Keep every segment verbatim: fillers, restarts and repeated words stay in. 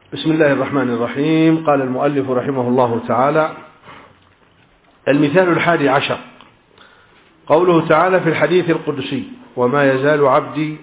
بسم الله الرحمن الرحيم. قال المؤلف رحمه الله تعالى: المثال الحادي عشر قوله تعالى في الحديث القدسي: وما يزال عبدي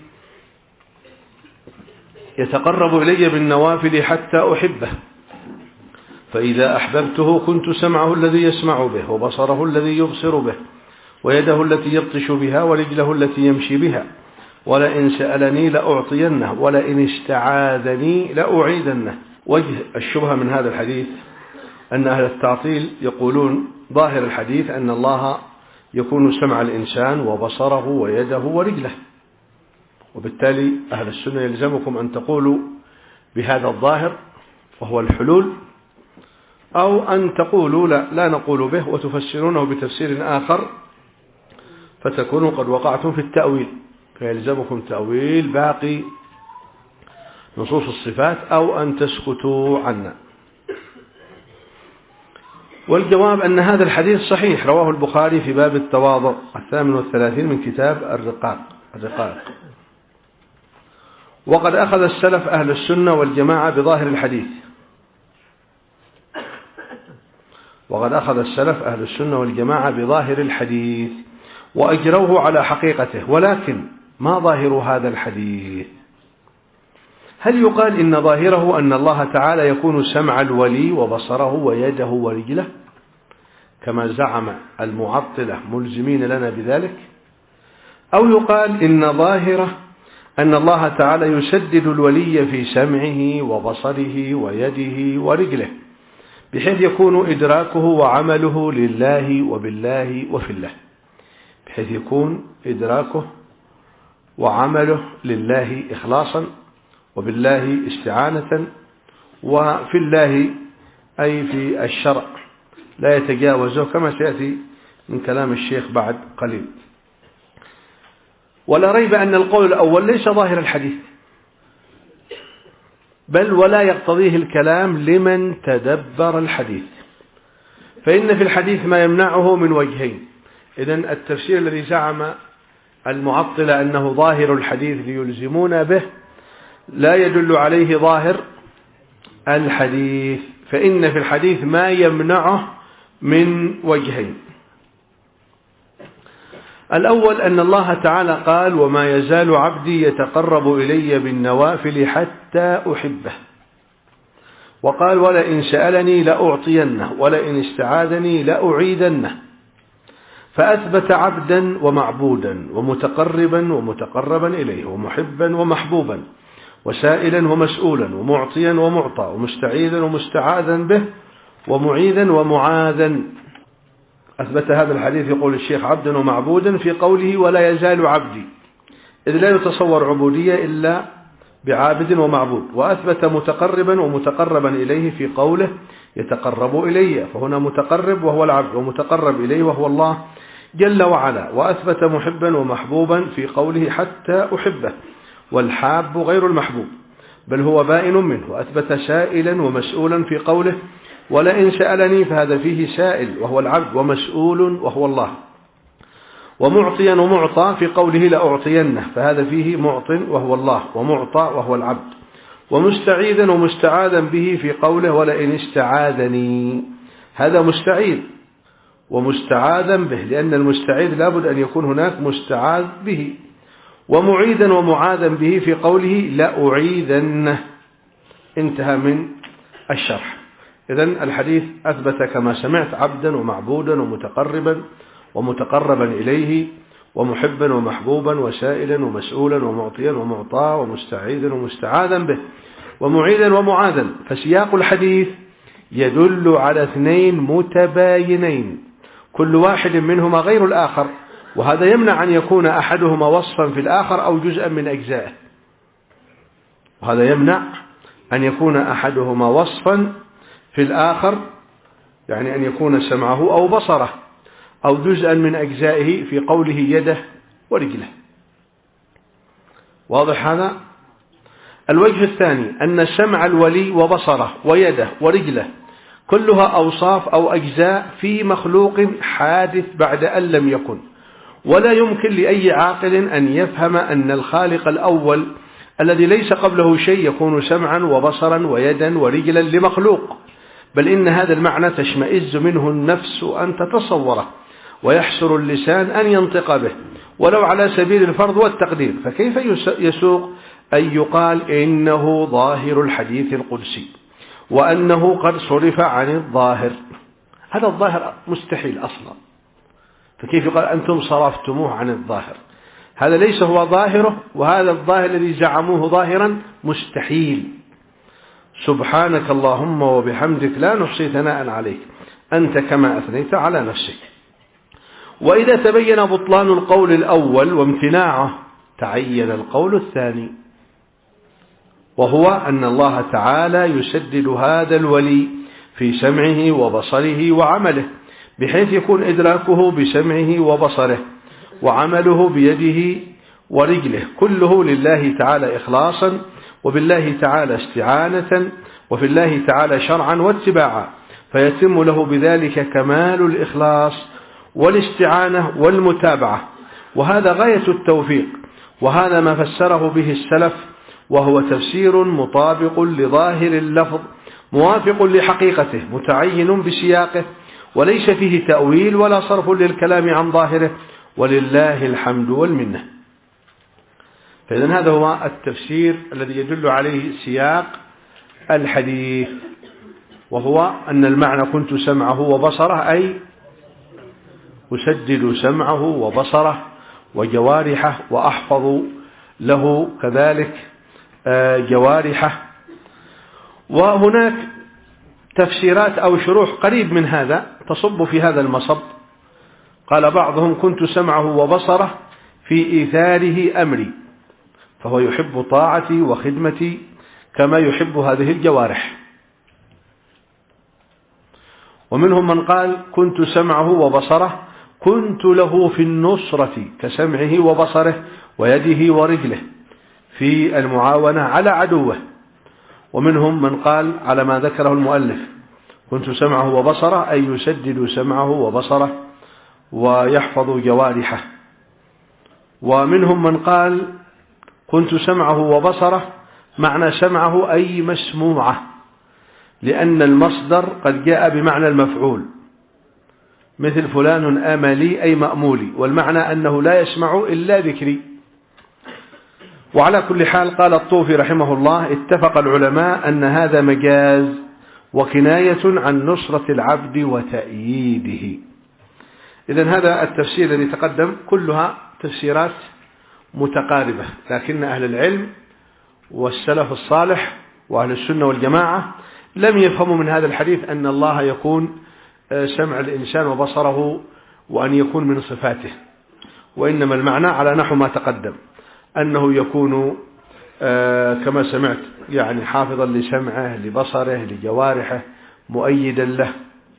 يتقرب إلي بالنوافل حتى أحبه، فإذا أحببته كنت سمعه الذي يسمع به، وبصره الذي يبصر به، ويده التي يبطش بها، ورجله التي يمشي بها، ولئن سألني لأعطينه، ولئن استعاذني لأعيدنه. وجه الشبهة من هذا الحديث أن أهل التعطيل يقولون ظاهر الحديث أن الله يكون سمع الإنسان وبصره ويده ورجله، وبالتالي أهل السنة يلزمكم أن تقولوا بهذا الظاهر وهو الحلول، أو أن تقولوا لا, لا نقول به وتفسرونه بتفسير آخر فتكونوا قد وقعتم في التأويل، فيلزمكم تأويل باقي نصوص الصفات أو أن تسكتوا عنا. والجواب أن هذا الحديث صحيح، رواه البخاري في باب التواضع الثامن والثلاثين من كتاب الرقاق الرقاق وقد أخذ السلف أهل السنة والجماعة بظاهر الحديث وقد أخذ السلف أهل السنة والجماعة بظاهر الحديث وأجروه على حقيقته. ولكن ما ظاهر هذا الحديث؟ هل يقال إن ظاهره أن الله تعالى يكون سمع الولي وبصره ويده ورجله كما زعم المعطلة ملزمين لنا بذلك؟ أو يقال إن ظاهره أن الله تعالى يسدد الولي في سمعه وبصره ويده ورجله بحيث يكون إدراكه وعمله لله وبالله وفي الله، بحيث يكون إدراكه وعمله لله إخلاصا وبالله استعانة وفي الله أي في الشرع لا يتجاوزه، كما سيأتي من كلام الشيخ بعد قليل. ولا ريب أن القول الأول ليس ظاهر الحديث، بل ولا يقتضيه الكلام لمن تدبر الحديث، فإن في الحديث ما يمنعه من وجهين. إذن التفسير الذي زعم المعطلة أنه ظاهر الحديث ليلزمون به لا يدل عليه ظاهر الحديث، فإن في الحديث ما يمنعه من وجهين. الأول أن الله تعالى قال: وما يزال عبدي يتقرب إلي بالنوافل حتى أحبه، وقال: ولئن سألني لأعطينه، ولئن استعاذني لأعيدنه. فأثبت عبدا ومعبودا ومتقربا ومتقربا إليه ومحبا ومحبوبا وسائلا ومسؤولا ومعطيا ومعطى ومستعيذا ومستعاذا به ومعيذا ومعاذا. أثبت هذا الحديث يقول الشيخ عبدا ومعبودا في قوله: ولا يزال عبدي، إذ لا يتصور عبودية إلا بعابد ومعبود. وأثبت متقربا ومتقربا إليه في قوله: يتقرب إلي، فهنا متقرب وهو العبد، ومتقرب إليه وهو الله جل وعلا. وأثبت محبا ومحبوبا في قوله: حتى أحبه، والحاب غير المحبوب بل هو بائن منه. وأثبت سائلا ومسؤولا في قوله: ولئن سألني، فهذا فيه سائل وهو العبد، ومسؤول وهو الله. ومعطيا ومعطى في قوله: لأعطينه، فهذا فيه معط وهو الله، ومعطى وهو العبد. ومستعيذا ومستعاذا به في قوله: ولئن استعاذني، هذا مستعيذ ومستعاذا به، لأن المستعيذ لابد أن يكون هناك مستعاذ به. ومعيذا ومعاذا به في قوله: لأعيذنه. انتهى من الشرح. إذن الحديث أثبت كما سمعت عبدا ومعبودا ومتقربا ومتقربا إليه ومحبا ومحبوبا وسائلا ومسؤولا ومعطيا ومعطى ومستعيذا ومستعاذا به ومعيذا ومعاذا. فسياق الحديث يدل على اثنين متباينين كل واحد منهما غير الآخر، وهذا يمنع أن يكون أحدهما وصفا في الآخر أو جزءا من أجزائه، وهذا يمنع أن يكون أحدهما وصفا في الآخر، يعني أن يكون سمعه أو بصره أو جزءا من أجزائه في قوله يده ورجله. واضح هذا؟ الوجه الثاني أن سمع الولي وبصره ويده ورجله كلها أوصاف أو أجزاء في مخلوق حادث بعد أن لم يكن، ولا يمكن لأي عاقل أن يفهم أن الخالق الأول الذي ليس قبله شيء يكون سمعا وبصرا ويدا ورجلا لمخلوق، بل إن هذا المعنى تشمئز منه النفس أن تتصوره، ويحسر اللسان أن ينطق به ولو على سبيل الفرض والتقدير، فكيف يسوق أن يقال إنه ظاهر الحديث القدسي وأنه قد صرف عن الظاهر؟ هذا الظاهر مستحيل أصلا، فكيف يقال أنتم صرفتموه عن الظاهر؟ هذا ليس هو ظاهره، وهذا الظاهر الذي زعموه ظاهرا مستحيل. سبحانك اللهم وبحمدك لا نحصي ثناء عليك أنت كما أثنيت على نفسك. وإذا تبين بطلان القول الأول وامتناعه تعين القول الثاني، وهو أن الله تعالى يسدد هذا الولي في سمعه وبصره وعمله، بحيث يكون إدراكه بسمعه وبصره وعمله بيده ورجله كله لله تعالى إخلاصا، وبالله تعالى استعانة، وفي الله تعالى شرعا واتباعا، فيتم له بذلك كمال الإخلاص والاستعانة والمتابعة، وهذا غاية التوفيق، وهذا ما فسره به السلف، وهو تفسير مطابق لظاهر اللفظ موافق لحقيقته متعين بسياقه، وليس فيه تأويل ولا صرف للكلام عن ظاهره، ولله الحمد والمنة. فإذن هذا هو التفسير الذي يدل عليه سياق الحديث، وهو أن المعنى كنت سمعه وبصره، أي أسدد سمعه وبصره وجوارحه، وأحفظ له كذلك جوارحه. وهناك تفسيرات أو شروح قريب من هذا تصب في هذا المصب. قال بعضهم كنت سمعه وبصره في إيثاره أمري، فهو يحب طاعتي وخدمتي كما يحب هذه الجوارح. ومنهم من قال كنت سمعه وبصره كنت له في النصرة كسمعه وبصره ويده ورجله في المعاونة على عدوه. ومنهم من قال على ما ذكره المؤلف كنت سمعه وبصره أي يسدد سمعه وبصره ويحفظ جوارحه. ومنهم من قال كنت سمعه وبصره معنى سمعه أي مسموعه، لأن المصدر قد جاء بمعنى المفعول، مثل فلان أملي أي مأمولي، والمعنى أنه لا يسمع إلا ذكري. وعلى كل حال قال الطوفي رحمه الله اتفق العلماء أن هذا مجاز وكناية عن نصرة العبد وتأييده. إذن هذا التفسير الذي تقدم كلها تفسيرات متقاربة، لكن أهل العلم والسلف الصالح وأهل السنة والجماعة لم يفهموا من هذا الحديث أن الله يكون سمع الإنسان وبصره وأن يكون من صفاته، وإنما المعنى على نحو ما تقدم، أنه يكون كما سمعت يعني حافظا لسمعه لبصره لجوارحه مؤيدا له،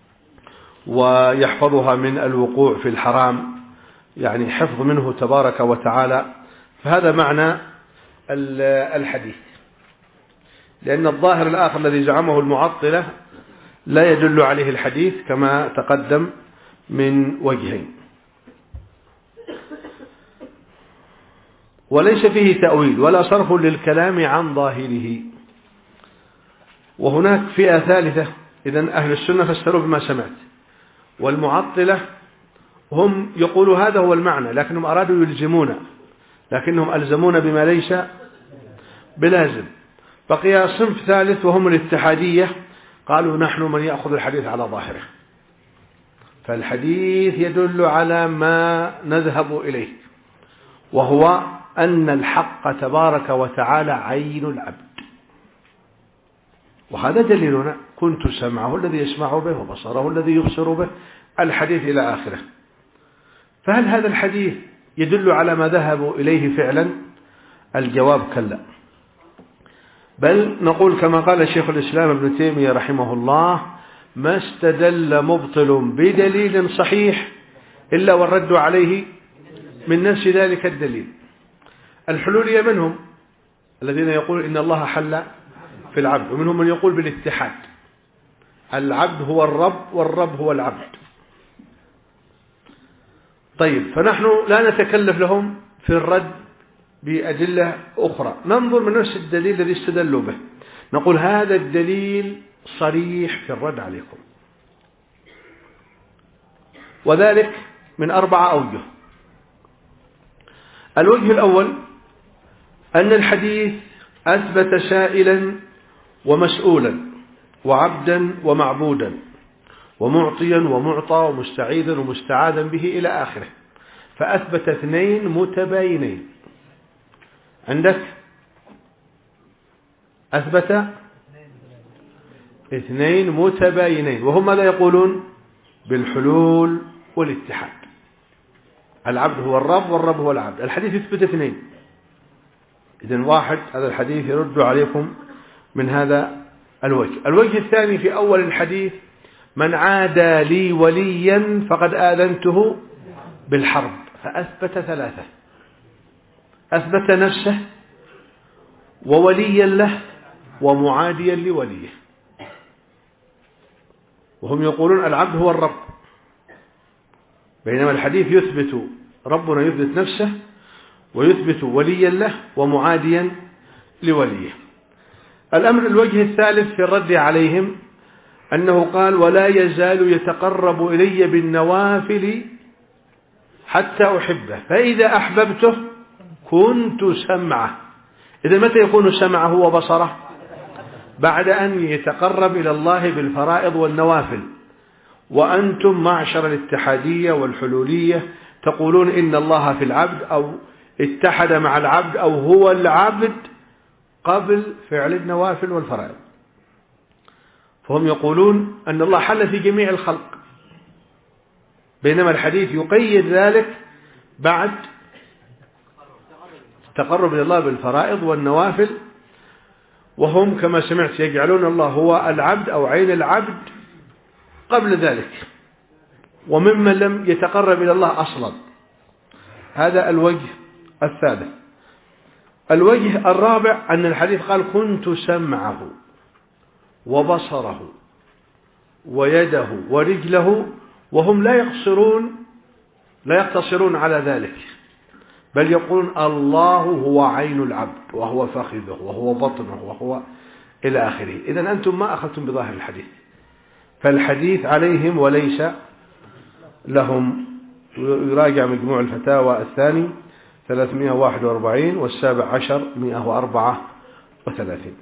ويحفظها من الوقوع في الحرام، يعني حفظ منه تبارك وتعالى. فهذا معنى الحديث، لأن الظاهر الآخر الذي زعمه المعطلة لا يدل عليه الحديث كما تقدم من وجهين. وليس فيه تأويل ولا صرف للكلام عن ظاهره. وهناك فئة ثالثة، إذن أهل السنة فسروا بما سمعت، والمعطلة هم يقولوا هذا هو المعنى لكنهم أرادوا يلزمون، لكنهم ألزمون بما ليس بلازم. بقي صنف ثالث وهم الاتحادية، قالوا نحن من يأخذ الحديث على ظاهره، فالحديث يدل على ما نذهب إليه، وهو أن الحق تبارك وتعالى عين العبد، وهذا دليلنا كنت سمعه الذي يسمع به وبصره الذي يبصر به الحديث إلى آخره. فهل هذا الحديث يدل على ما ذهبوا إليه فعلا؟ الجواب كلا، بل نقول كما قال شيخ الإسلام ابن تيمية رحمه الله ما استدل مبطل بدليل صحيح إلا والرد عليه من نفس ذلك الدليل. الحلولية منهم الذين يقول إن الله حل في العبد، ومنهم من يقول بالاتحاد، العبد هو الرب والرب هو العبد. طيب، فنحن لا نتكلف لهم في الرد بأدلة أخرى، ننظر من نفس الدليل الذي استدلوا به، نقول هذا الدليل صريح في الرد عليكم، وذلك من أربعة أوجه. الوجه الأول أن الحديث أثبت سائلا ومسؤولا وعبدا ومعبودا ومعطيا ومعطى ومستعيذا ومستعاذا به إلى آخره، فأثبت اثنين متباينين. عندك أثبت اثنين متباينين، وهم ماذا يقولون؟ بالحلول والاتحاد. العبد هو الرب والرب هو العبد. الحديث يثبت اثنين، إذن واحد هذا الحديث يرد عليكم من هذا الوجه. الوجه الثاني في أول الحديث: من عادى لي وليا فقد آذنته بالحرب، فأثبت ثلاثة: أثبت نفسه ووليا له ومعاديا لوليه. وهم يقولون العبد هو الرب، بينما الحديث يثبت ربنا يثبت نفسه ويثبت وليا له ومعاديا لوليه. الأمر الوجه الثالث في الرد عليهم أنه قال: ولا يزال يتقرب إلي بالنوافل حتى أحبه فإذا أحببته كنت سمعه. إذا متى يكون سمعه وبصره؟ بعد أن يتقرب إلى الله بالفرائض والنوافل. وأنتم معشر الاتحادية والحلولية تقولون إن الله في العبد أو اتحد مع العبد أو هو العبد قبل فعل النوافل والفرائض، فهم يقولون أن الله حل في جميع الخلق، بينما الحديث يقيد ذلك بعد التقرب إلى الله بالفرائض والنوافل. وهم كما سمعت يجعلون الله هو العبد أو عين العبد قبل ذلك، وممن لم يتقرب إلى الله أصلا. هذا الوجه الثالث. الوجه الرابع أن الحديث قال: كنت سمعه وبصره ويده ورجله، وهم لا يقصرون لا يقتصرون على ذلك، بل يقولون الله هو عين العبد وهو فخذه وهو بطنه وهو إلى آخره. إذن أنتم ما أخذتم بظاهر الحديث، فالحديث عليهم وليس لهم. يراجع مجموع الفتاوى الثاني ثلاثمائة وواحد وأربعين والسابع عشر مئة وأربعة وثلاثين.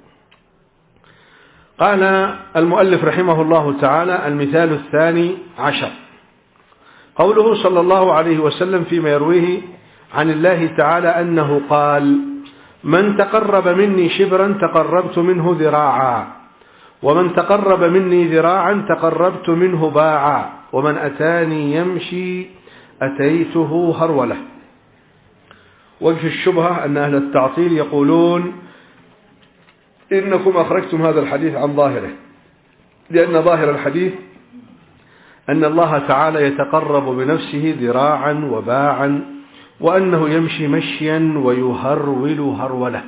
قال المؤلف رحمه الله تعالى: المثال الثاني عشر قوله صلى الله عليه وسلم فيما يرويه عن الله تعالى أنه قال: من تقرب مني شبرا تقربت منه ذراعا، ومن تقرب مني ذراعا تقربت منه باعا، ومن أتاني يمشي أتيته هرولة. وجه الشبهة أن أهل التعطيل يقولون إنكم أخرجتم هذا الحديث عن ظاهره، لأن ظاهر الحديث أن الله تعالى يتقرب بنفسه ذراعا وباعا، وأنه يمشي مشيا ويهرول هرولة.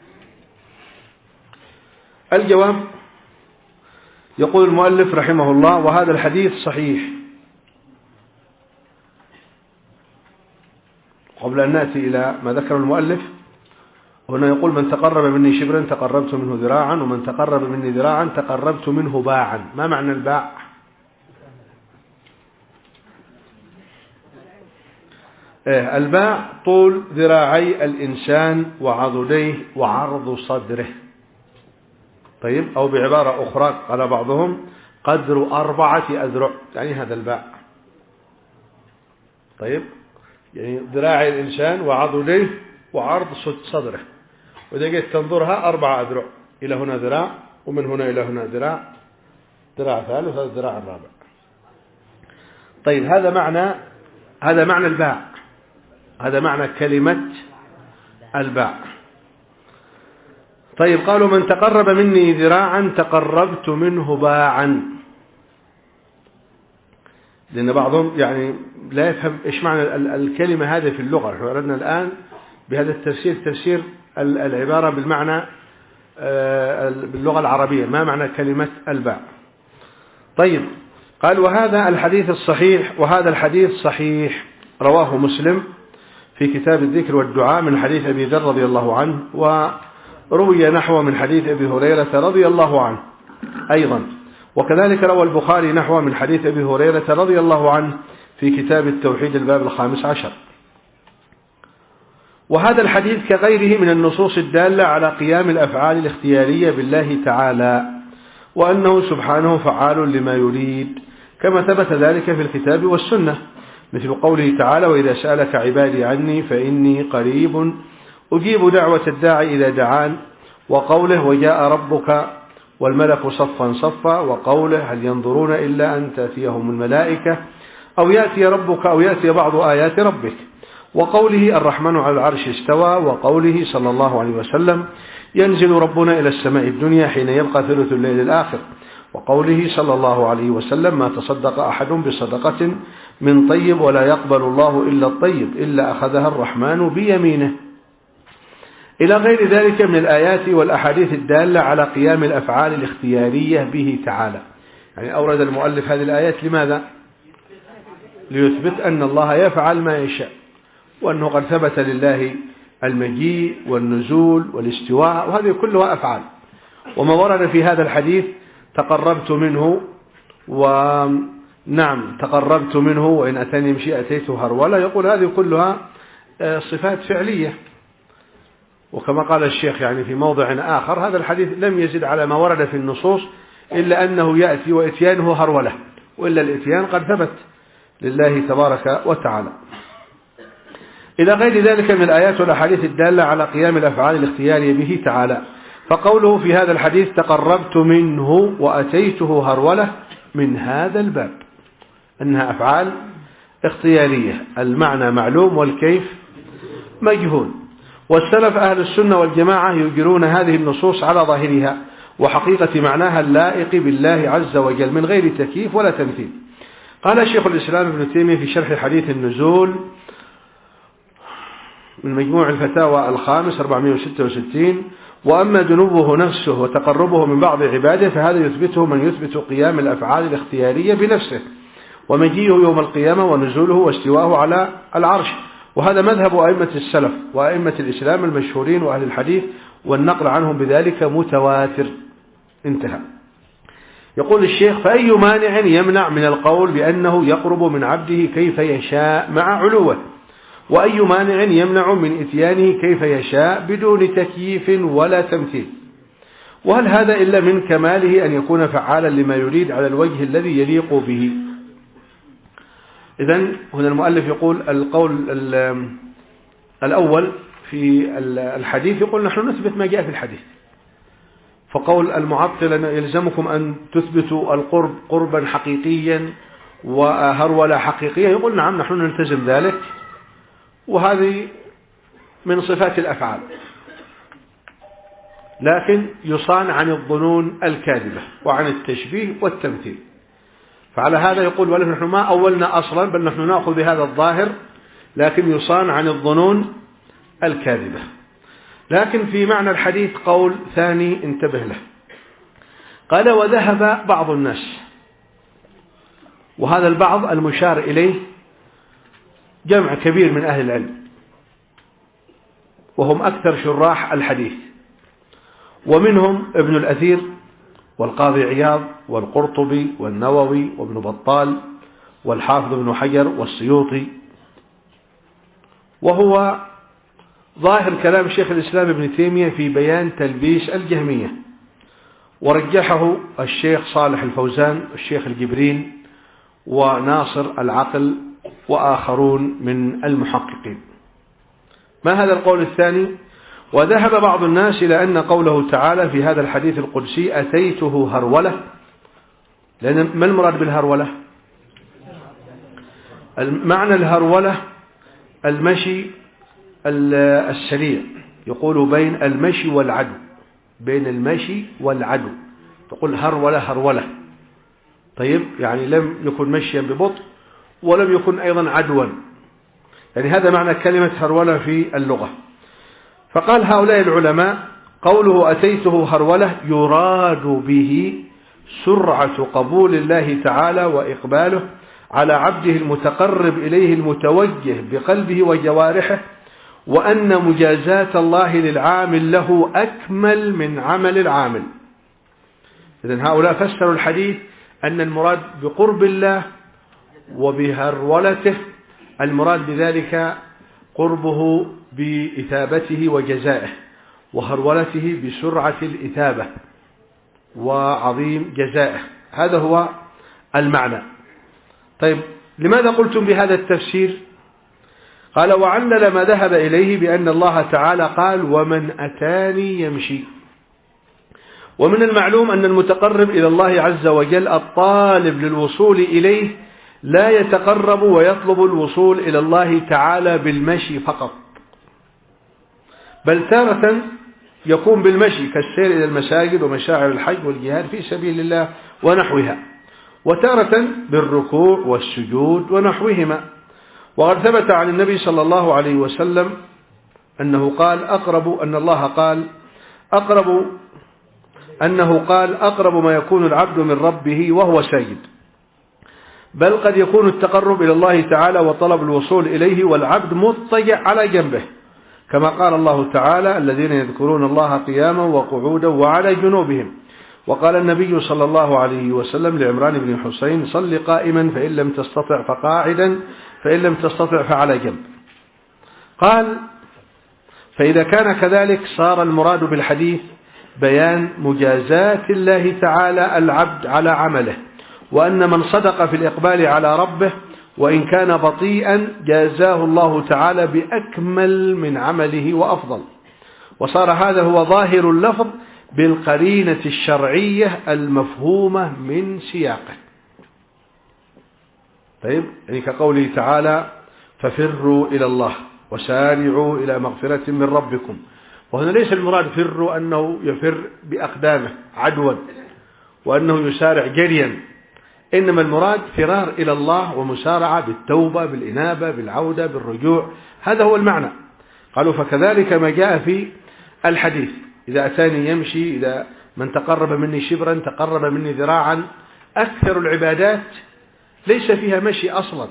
الجواب: يقول المؤلف رحمه الله: وهذا الحديث صحيح. قبل أن نأتي إلى ما ذكر المؤلف، هنا يقول: من تقرب مني شبرا تقربت منه ذراعا، ومن تقرب مني ذراعا تقربت منه باعا. ما معنى الباع؟ إيه الباع طول ذراعي الإنسان وعضديه وعرض صدره. طيب، أو بعبارة أخرى قال بعضهم: قدر أربعة أذرع، يعني هذا الباع. طيب، يعني ذراعي الإنسان وعضديه وعرض صدره، وإذا جيت تنظرها أربعة أذرع، إلى هنا ذراع، ومن هنا إلى هنا ذراع، ذراع ثالث، هذا الذراع الرابع. طيب، هذا معنى هذا معنى الباع، هذا معنى كلمة الباع. طيب، قالوا: من تقرب مني ذراعا تقربت منه باعا، لأن بعضهم يعني لا يفهم إيش معنى الكلمة هذه في اللغة. نحن أردنا الآن بهذا التفسير تفسير العبارة بالمعنى باللغة العربية، ما معنى كلمة الباع. طيب، قال: وهذا الحديث الصحيح وهذا الحديث صحيح رواه مسلم في كتاب الذكر والدعاء من حديث أبي ذر رضي الله عنه، وروي نحو من حديث أبي هريرة رضي الله عنه أيضا، وكذلك روى البخاري نحو من حديث أبي هريرة رضي الله عنه في كتاب التوحيد الباب الخامس عشر. وهذا الحديث كغيره من النصوص الدالة على قيام الأفعال الاختيارية بالله تعالى، وأنه سبحانه فعال لما يريد، كما ثبت ذلك في الكتاب والسنة، مثل قوله تعالى: وإذا سألك عبادي عني فإني قريب أجيب دعوة الداعي إذا دعان، وقوله: وجاء ربك والملك صفا صفا، وقوله: هل ينظرون إلا أن تأتيهم الملائكة أو يأتي ربك أو يأتي بعض آيات ربك، وقوله: الرحمن على العرش استوى، وقوله صلى الله عليه وسلم: ينزل ربنا إلى السماء الدنيا حين يبقى ثلث الليل الآخر، وقوله صلى الله عليه وسلم: ما تصدق أحد بصدقة من طيب ولا يقبل الله إلا الطيب إلا أخذها الرحمن بيمينه، إلى غير ذلك من الآيات والأحاديث الدالة على قيام الأفعال الاختيارية به تعالى. يعني أورد المؤلف هذه الآيات لماذا؟ ليثبت أن الله يفعل ما يشاء، وأنه قد ثبت لله المجيء والنزول والاستواء، وهذه كلها أفعال. وما ورد في هذا الحديث: تقربت منه، ونعم تقربت منه، وإن أتاني يمشي أتيته هرولة، يقول هذه كلها صفات فعلية. وكما قال الشيخ يعني في موضع آخر: هذا الحديث لم يزد على ما ورد في النصوص إلا أنه يأتي وإتيانه هرولة، وإلا الإتيان قد ثبت لله تبارك وتعالى. إلى غير ذلك من الآيات والأحاديث الدالة على قيام الأفعال الاختيارية به تعالى. فقوله في هذا الحديث: تقربت منه وأتيته هرولة، من هذا الباب أنها أفعال اختيارية، المعنى معلوم والكيف مجهول. والسلف أهل السنة والجماعة يجرون هذه النصوص على ظاهرها وحقيقة معناها اللائق بالله عز وجل من غير تكييف ولا تمثيل. قال شيخ الإسلام ابن تيمية في شرح حديث النزول من مجموع الفتاوى الخامس أربعمائة وستة وستين: وأما ذنوبه نفسه وتقربه من بعض عباده فهذا يثبته من يثبت قيام الأفعال الاختيارية بنفسه، ومجيئه يوم القيامة ونزوله واستواءه على العرش، وهذا مذهب أئمة السلف وأئمة الإسلام المشهورين وأهل الحديث، والنقل عنهم بذلك متواتر. انتهى. يقول الشيخ: فأي مانع يمنع من القول بأنه يقرب من عبده كيف يشاء مع علوه، وأي مانع يمنع من إتيانه كيف يشاء بدون تكييف ولا تمثيل؟ وهل هذا إلا من كماله أن يكون فعالا لما يريد على الوجه الذي يليق به؟ إذن هنا المؤلف يقول القول الأول في الحديث، يقول نحن نثبت ما جاء في الحديث. فقول المعطل يلزمكم أن تثبتوا القرب قربا حقيقيا وهرولة حقيقية، يقول نعم نحن نلتزم ذلك، وهذه من صفات الأفعال، لكن يصان عن الظنون الكاذبة وعن التشبيه والتمثيل. فعلى هذا يقول ولكن نحن ما أولنا أصلا، بل نحن نأخذ بهذا الظاهر، لكن يصان عن الظنون الكاذبة. لكن في معنى الحديث قول ثاني انتبه له. قال: وذهب بعض الناس، وهذا البعض المشار إليه جمع كبير من أهل العلم، وهم أكثر شراح الحديث، ومنهم ابن الأثير والقاضي عياض والقرطبي والنووي وابن بطال والحافظ ابن حجر والسيوطي. وهو ظاهر كلام شيخ الإسلام ابن تيمية في بيان تلبيس الجهمية، ورجحه الشيخ صالح الفوزان والشيخ الجبرين وناصر العقل وآخرون من المحققين. ما هذا القول الثاني؟ وذهب بعض الناس إلى أن قوله تعالى في هذا الحديث القدسي أتيته هرولة، لأن ما المراد بالهرولة؟ معنى الهرولة المشي السريع، يقول بين المشي والعدو، بين المشي والعدو تقول هرولة هرولة. طيب يعني لم يكن مشيا ببطء ولم يكن أيضا عدوا، يعني هذا معنى كلمة هرولة في اللغة. فقال هؤلاء العلماء قوله أتيته هرولة يراد به سرعة قبول الله تعالى وإقباله على عبده المتقرب إليه المتوجه بقلبه وجوارحه، وأن مجازاة الله للعامل له أكمل من عمل العامل. إذن هؤلاء فسروا الحديث أن المراد بقرب الله وبهرولته، المراد بذلك قربه بإثابته وجزائه، وهرولته بسرعة الإثابة وعظيم جزائه. هذا هو المعنى. طيب، لماذا قلتم بهذا التفسير؟ قال: وعلل ما ذهب إليه بأن الله تعالى قال: ومن أتاني يمشي. ومن المعلوم أن المتقرب إلى الله عز وجل الطالب للوصول إليه لا يتقرب ويطلب الوصول إلى الله تعالى بالمشي فقط، بل تارة يكون بالمشي كالسير إلى المساجد ومشاعر الحج والجهاد في سبيل الله ونحوها، وتارة بالركوع والسجود ونحوهما. وقد ثبت عن النبي صلى الله عليه وسلم أنه قال أقرب أن الله قال أقرب أنه قال أقرب ما يكون العبد من ربه وهو ساجد. بل قد يكون التقرب إلى الله تعالى وطلب الوصول إليه والعبد مضطجع على جنبه، كما قال الله تعالى: الذين يذكرون الله قياما وقعودا وعلى جنوبهم. وقال النبي صلى الله عليه وسلم لعمران بن حسين: صل قائما فإن لم تستطع فقاعدا فإن لم تستطع فعلى جنب. قال: فإذا كان كذلك صار المراد بالحديث بيان مجازاة الله تعالى العبد على عمله، وأن من صدق في الإقبال على ربه وإن كان بطيئا جازاه الله تعالى بأكمل من عمله وأفضل. وصار هذا هو ظاهر اللفظ بالقرينة الشرعية المفهومة من سياقه. طيب، يعني كقوله تعالى: ففروا إلى الله وسارعوا إلى مغفرة من ربكم. وهنا ليس المراد فروا أنه يفر بأقدامه عدوا وأنه يسارع جريا، إنما المراد فرار إلى الله ومسارعة بالتوبة بالإنابة بالعودة بالرجوع، هذا هو المعنى. قالوا: فكذلك ما جاء في الحديث: إذا أتاني يمشي، إذا من تقرب مني شبرا تقرب مني ذراعا. أكثر العبادات ليس فيها مشي أصلا،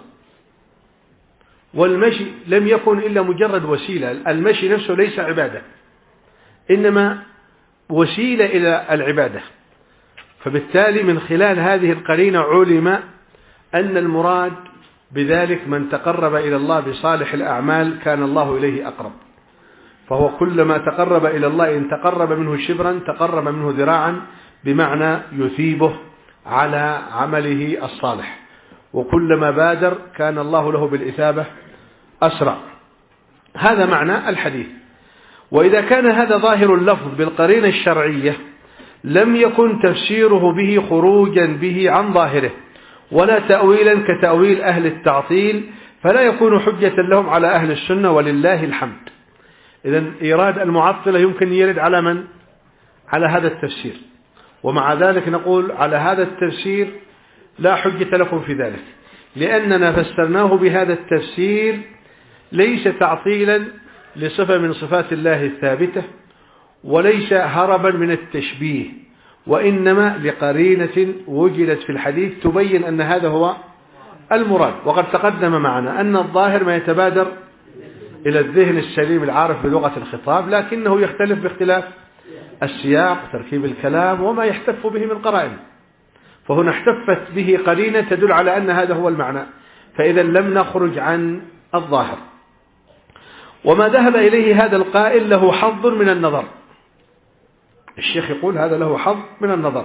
والمشي لم يكن إلا مجرد وسيلة. المشي نفسه ليس عبادة، إنما وسيلة إلى العبادة. فبالتالي من خلال هذه القرينة علم أن المراد بذلك من تقرب إلى الله بصالح الأعمال كان الله إليه أقرب. فهو كلما تقرب إلى الله إن تقرب منه شبرا تقرب منه ذراعا، بمعنى يثيبه على عمله الصالح، وكلما بادر كان الله له بالإثابة أسرع. هذا معنى الحديث. وإذا كان هذا ظاهر اللفظ بالقرينة الشرعية لم يكن تفسيره به خروجا به عن ظاهره ولا تأويلا كتأويل أهل التعطيل، فلا يكون حجة لهم على أهل السنة ولله الحمد. إذن إيراد المعطلة يمكن يرد على من؟ على هذا التفسير، ومع ذلك نقول على هذا التفسير لا حجة لكم في ذلك، لأننا فسرناه بهذا التفسير ليس تعطيلا لصفة من صفات الله الثابتة، وليس هربا من التشبيه، وإنما لقرينة وجدت في الحديث تبين أن هذا هو المراد. وقد تقدم معنا أن الظاهر ما يتبادر إلى الذهن السليم العارف بلغة الخطاب، لكنه يختلف باختلاف السياق تركيب الكلام وما يحتف به من قرائن. فهنا احتفت به قرينة تدل على أن هذا هو المعنى، فإذا لم نخرج عن الظاهر. وما ذهب إليه هذا القائل له حظ من النظر. الشيخ يقول هذا له حظ من النظر،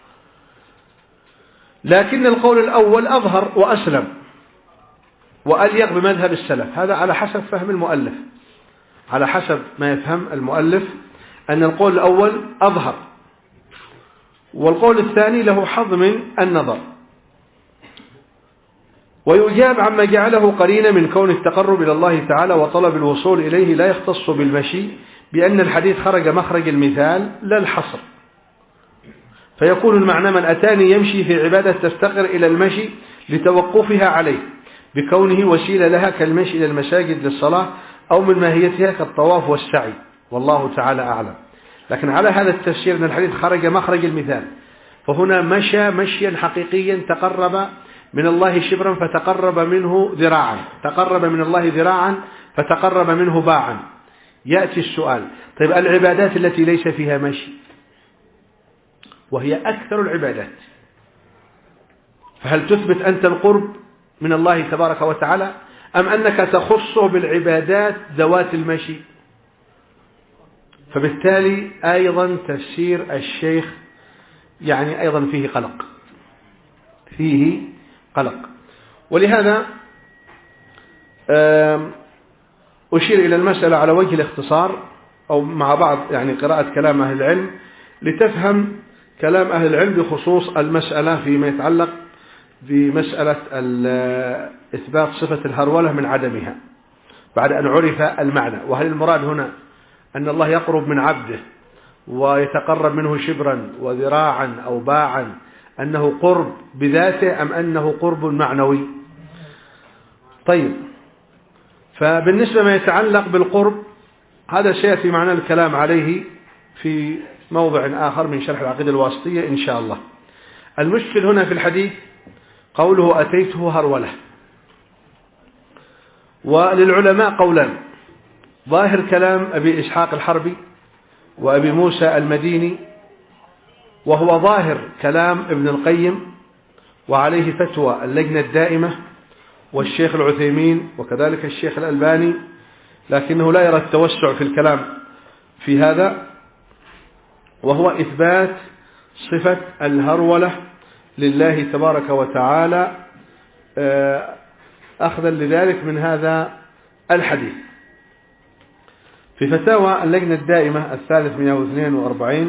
لكن القول الأول أظهر وأسلم وأليق بمذهب السلف. هذا على حسب فهم المؤلف، على حسب ما يفهم المؤلف أن القول الأول أظهر، والقول الثاني له حظ من النظر. ويجاب عما جعله قرينة من كون التقرب إلى الله تعالى وطلب الوصول إليه لا يختص بالمشي، بأن الحديث خرج مخرج المثال لا الحصر، فيكون المعنى من أتاني يمشي في عبادة تفتقر إلى المشي لتوقفها عليه بكونه وسيلة لها كالمشي إلى المساجد للصلاة، أو من ماهيتها كالطواف والسعي، والله تعالى أعلم. لكن على هذا التفسير أن الحديث خرج مخرج المثال، فهنا مشى مشيا حقيقيا تقرب من الله شبرا فتقرب منه ذراعا، تقرب من الله ذراعا فتقرب منه باعا. يأتي السؤال: طيب العبادات التي ليس فيها مشي وهي أكثر العبادات، فهل تثبت أنت القرب من الله تبارك وتعالى أم أنك تخصه بالعبادات ذوات المشي؟ فبالتالي أيضا تفسير الشيخ يعني أيضا فيه قلق، فيه قلق. ولهذا أشير إلى المسألة على وجه الاختصار أو مع بعض يعني قراءة كلام أهل العلم لتفهم كلام أهل العلم بخصوص المسألة فيما يتعلق بمسألة إثبات صفة الهرولة من عدمها بعد أن عرف المعنى. وهل المراد هنا أن الله يقرب من عبده ويتقرب منه شبرا وذراعا أو باعا، أنه قرب بذاته أم أنه قرب معنوي؟ طيب، فبالنسبة ما يتعلق بالقرب هذا سيأتي معنا الكلام عليه في موضع آخر من شرح العقيدة الواسطية إن شاء الله. المشكل هنا في الحديث قوله أتيته هرولة. وللعلماء قولان: ظاهر كلام أبي إسحاق الحربي وأبي موسى المديني، وهو ظاهر كلام ابن القيم وعليه فتوى اللجنة الدائمة والشيخ العثيمين وكذلك الشيخ الألباني، لكنه لا يرى التوسع في الكلام في هذا، وهو إثبات صفة الهرولة لله تبارك وتعالى أخذا لذلك من هذا الحديث. في فتاوى اللجنة الدائمة الثالث مئة واثنين وأربعين: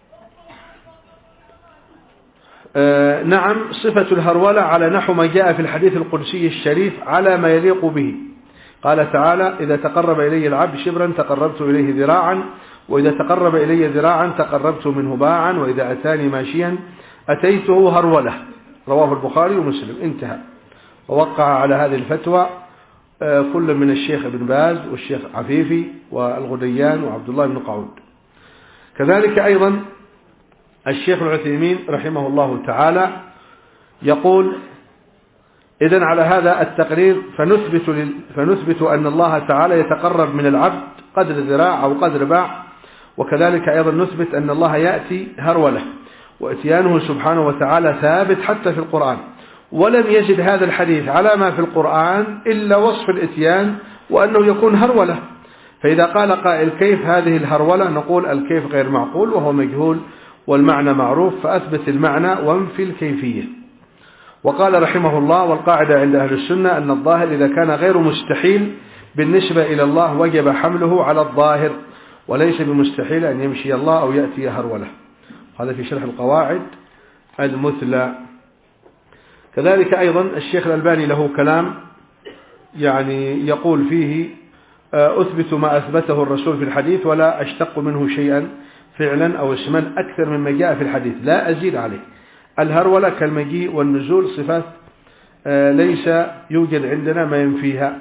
نعم، صفة الهرولة على نحو ما جاء في الحديث القدسي الشريف على ما يليق به. قال تعالى: إذا تقرب إلي العبد شبرا تقربت إليه ذراعا، وإذا تقرب إلي ذراعا تقربت منه باعا، وإذا أتاني ماشيا أتيته هرولة. رواه البخاري ومسلم. انتهى. ووقع على هذه الفتوى كل من الشيخ ابن باز والشيخ عفيفي والغديان وعبد الله بن قعود. كذلك أيضا الشيخ العثيمين رحمه الله تعالى يقول: إذن على هذا التقرير فنثبت, لل... فنثبت أن الله تعالى يتقرب من العبد قدر ذراع أو قدر باع، وكذلك أيضا نثبت أن الله يأتي هرولة، وإتيانه سبحانه وتعالى ثابت حتى في القرآن، ولم يزد هذا الحديث على ما في القرآن إلا وصف الإتيان وأنه يكون هرولة. فإذا قال قائل: كيف هذه الهرولة؟ نقول: الكيف غير معقول وهو مجهول والمعنى معروف، فأثبت المعنى وانفي الكيفية. وقال رحمه الله: والقاعدة عند أهل السنة أن الظاهر إذا كان غير مستحيل بالنسبة إلى الله وجب حمله على الظاهر، وليس بمستحيل أن يمشي الله أو يأتي هرولة. هذا في شرح القواعد المثلى. كذلك أيضا الشيخ الألباني له كلام يعني يقول فيه: أثبت ما أثبته الرسول في الحديث ولا أشتق منه شيئا فعلا أو اسما أكثر مما جاء في الحديث، لا أزيد عليه. الهرولة كالمجيء والنزول صفات ليس يوجد عندنا ما ينفيها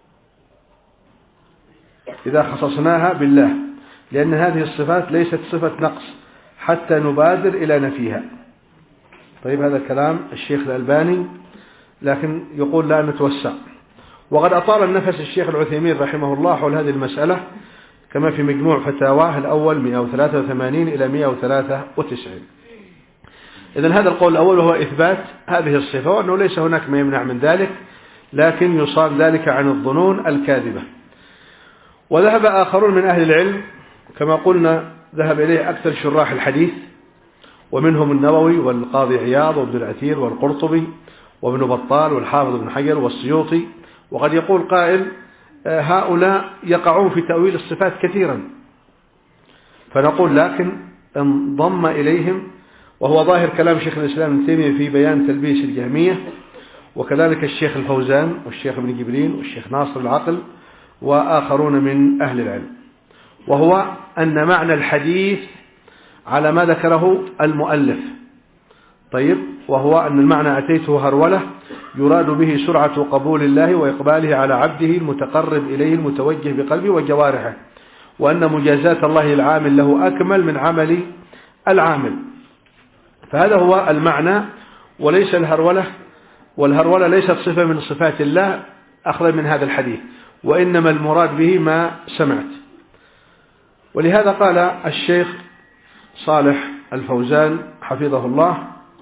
إذا خصصناها بالله، لأن هذه الصفات ليست صفة نقص حتى نبادر إلى نفيها. طيب، هذا كلام الشيخ الألباني، لكن يقول لا نتوسع. وقد أطال النفس الشيخ العثيمين رحمه الله حول هذه المسألة كما في مجموع فتاواه الأول مئة وثلاثة وثمانين إلى مئة وثلاثة وتسعين. إذن هذا القول الأول وهو إثبات هذه الصفة، وأنه ليس هناك ما يمنع من ذلك، لكن يصاب ذلك عن الظنون الكاذبة. وذهب آخرون من أهل العلم كما قلنا ذهب إليه أكثر شراح الحديث، ومنهم النووي والقاضي عياض وابن العثير والقرطبي وابن بطال والحافظ ابن حجر والسيوطي. وقد يقول قائل: هؤلاء يقعون في تأويل الصفات كثيرا، فنقول لكن انضم إليهم، وهو ظاهر كلام شيخ الإسلام ابن تيمية في بيان تلبيس الجهمية، وكذلك الشيخ الفوزان والشيخ ابن جبرين والشيخ ناصر العقل وآخرون من أهل العلم، وهو أن معنى الحديث على ما ذكره المؤلف. طيب، وهو أن المعنى أتيته هرولة يراد به سرعة قبول الله وإقباله على عبده المتقرب إليه المتوجه بقلبه وجوارحه، وأن مجازات الله العامل له أكمل من عمل العامل. فهذا هو المعنى، وليس الهرولة والهرولة ليست صفة من صفات الله أخذ من هذا الحديث، وإنما المراد به ما سمعت. ولهذا قال الشيخ صالح الفوزان حفظه الله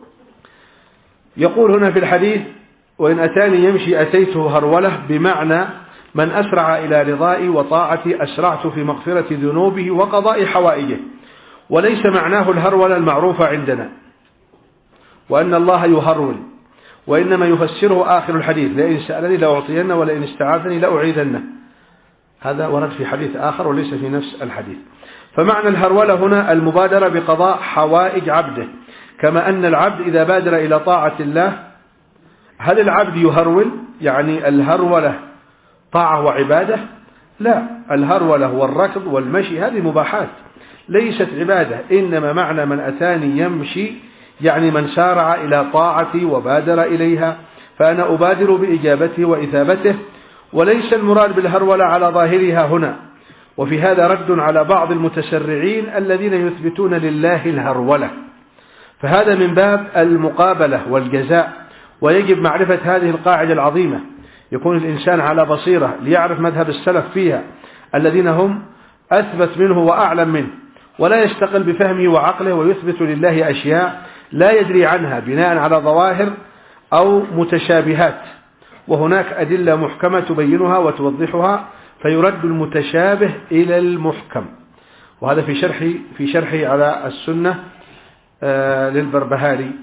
يقول هنا في الحديث: وإن أتاني يمشي أتيته هرولة، بمعنى من أسرع إلى رضائي وطاعتي أسرعت في مغفرة ذنوبه وقضاء حوائجه. وليس معناه الهرولة المعروفة عندنا وأن الله يهرول، وإنما يفسره آخر الحديث: لئن سألني لأعطينه ولئن استعاذني لأعيذنه. هذا ورد في حديث آخر وليس في نفس الحديث. فمعنى الهرولة هنا المبادرة بقضاء حوائج عبده، كما أن العبد إذا بادر إلى طاعة الله. هل العبد يهرول؟ يعني الهرولة طاعة وعبادة؟ لا، الهرولة والركض والمشي هذه مباحات ليست عبادة. إنما معنى من أتاني يمشي يعني من سارع إلى طاعتي وبادر إليها، فأنا أبادر بإجابته وإثابته. وليس المراد بالهرولة على ظاهرها هنا. وفي هذا رد على بعض المتسرعين الذين يثبتون لله الهرولة، فهذا من باب المقابلة والجزاء. ويجب معرفة هذه القاعدة العظيمة، يكون الإنسان على بصيرة ليعرف مذهب السلف فيها الذين هم أثبت منه وأعلم منه، ولا يستقل بفهمه وعقله ويثبت لله أشياء لا يدري عنها بناء على ظواهر أو متشابهات. وهناك أدلة محكمة تبينها وتوضحها، فيرد المتشابه إلى المحكم. وهذا في شرح في شرحه على السنة للبربهاري.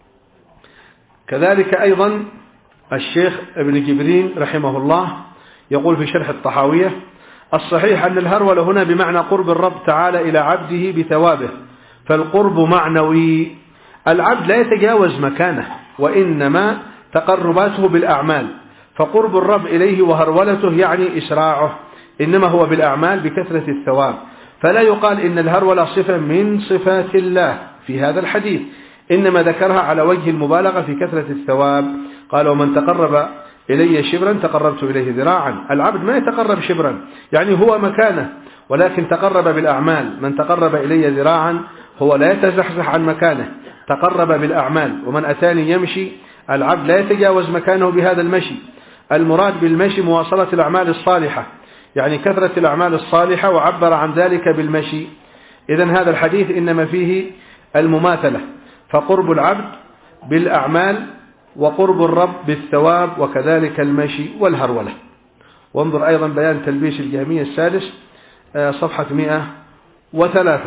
كذلك أيضا الشيخ ابن جبرين رحمه الله يقول في شرح الطحاوية: الصحيح أن الهرولة هنا بمعنى قرب الرب تعالى إلى عبده بثوابه، فالقرب معنوي. العبد لا يتجاوز مكانه، وإنما تقرباته بالأعمال، فقرب الرب إليه وهرولته يعني إسراعه، إنما هو بالأعمال بكثرة الثواب. فلا يقال إن الهرولة صفة من صفات الله في هذا الحديث، إنما ذكرها على وجه المبالغة في كثرة الثواب. قال: ومن تقرب إلي شبرا تقربت إليه ذراعا. العبد ما يتقرب شبرا يعني هو مكانه، ولكن تقرب بالأعمال. من تقرب إلي ذراعا هو لا يتزحزح عن مكانه، تقرب بالأعمال. ومن أتاني يمشي، العبد لا يتجاوز مكانه بهذا المشي. المراد بالمشي مواصلة الأعمال الصالحة، يعني كثرة الأعمال الصالحة، وعبر عن ذلك بالمشي. إذن هذا الحديث إنما فيه المماثلة، فقرب العبد بالأعمال وقرب الرب بالثواب، وكذلك المشي والهرولة. وانظر أيضا بيان تلبيس الجهمية السادس صفحة مئة وثلاثة.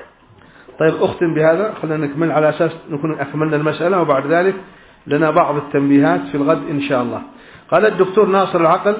طيب أختم بهذا، خلينا نكمل على أساس نكون أكملنا المسألة، وبعد ذلك لنا بعض التنبيهات في الغد إن شاء الله. قال الدكتور ناصر العقل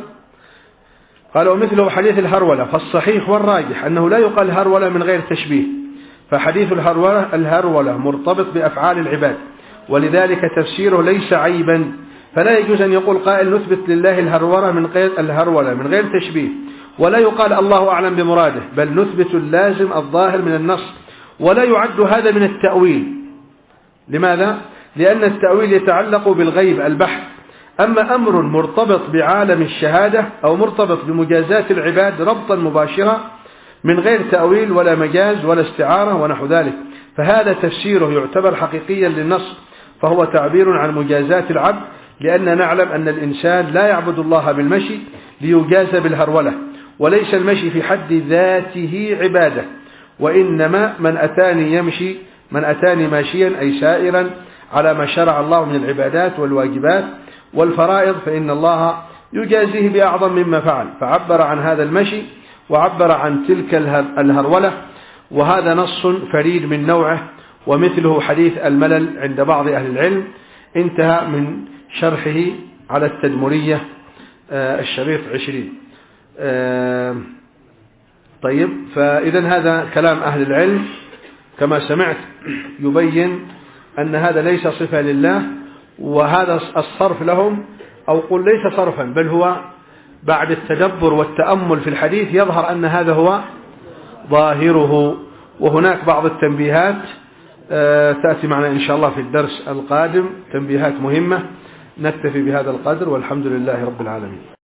قال: ومثله حديث الهرولة، فالصحيح والراجح أنه لا يقال هرولة من غير تشبيه، فحديث الهرولة الهرولة مرتبط بأفعال العباد، ولذلك تفسيره ليس عيبا. فلا يجوز أن يقول قائل نثبت لله الهرولة من غير الهرولة من غير تشبيه، ولا يقال الله أعلم بمراده، بل نثبت اللازم الظاهر من النص، ولا يعد هذا من التأويل. لماذا؟ لأن التأويل يتعلق بالغيب البحث. أما أمر مرتبط بعالم الشهادة أو مرتبط بمجازات العباد ربطا مباشرا من غير تأويل ولا مجاز ولا استعارة ونحو ذلك، فهذا تفسيره يعتبر حقيقيا للنص، فهو تعبير عن مجازات العبد، لأن نعلم أن الإنسان لا يعبد الله بالمشي ليجاز بالهرولة، وليس المشي في حد ذاته عبادة، وإنما من أتاني يمشي من أتاني ماشيا أي سائرا على ما شرع الله من العبادات والواجبات والفرائض، فإن الله يجازيه بأعظم مما فعل. فعبر عن هذا المشي وعبر عن تلك الهرولة، وهذا نص فريد من نوعه، ومثله حديث الملل عند بعض أهل العلم. انتهى من شرحه على التدمرية الشريط عشرين. طيب، فإذا هذا كلام أهل العلم كما سمعت يبين أن هذا ليس صفة لله، وهذا الصرف لهم، أو قل ليس صرفا، بل هو بعد التدبر والتأمل في الحديث يظهر أن هذا هو ظاهره. وهناك بعض التنبيهات تأتي معنا إن شاء الله في الدرس القادم، تنبيهات مهمة. نكتفي بهذا القدر، والحمد لله رب العالمين.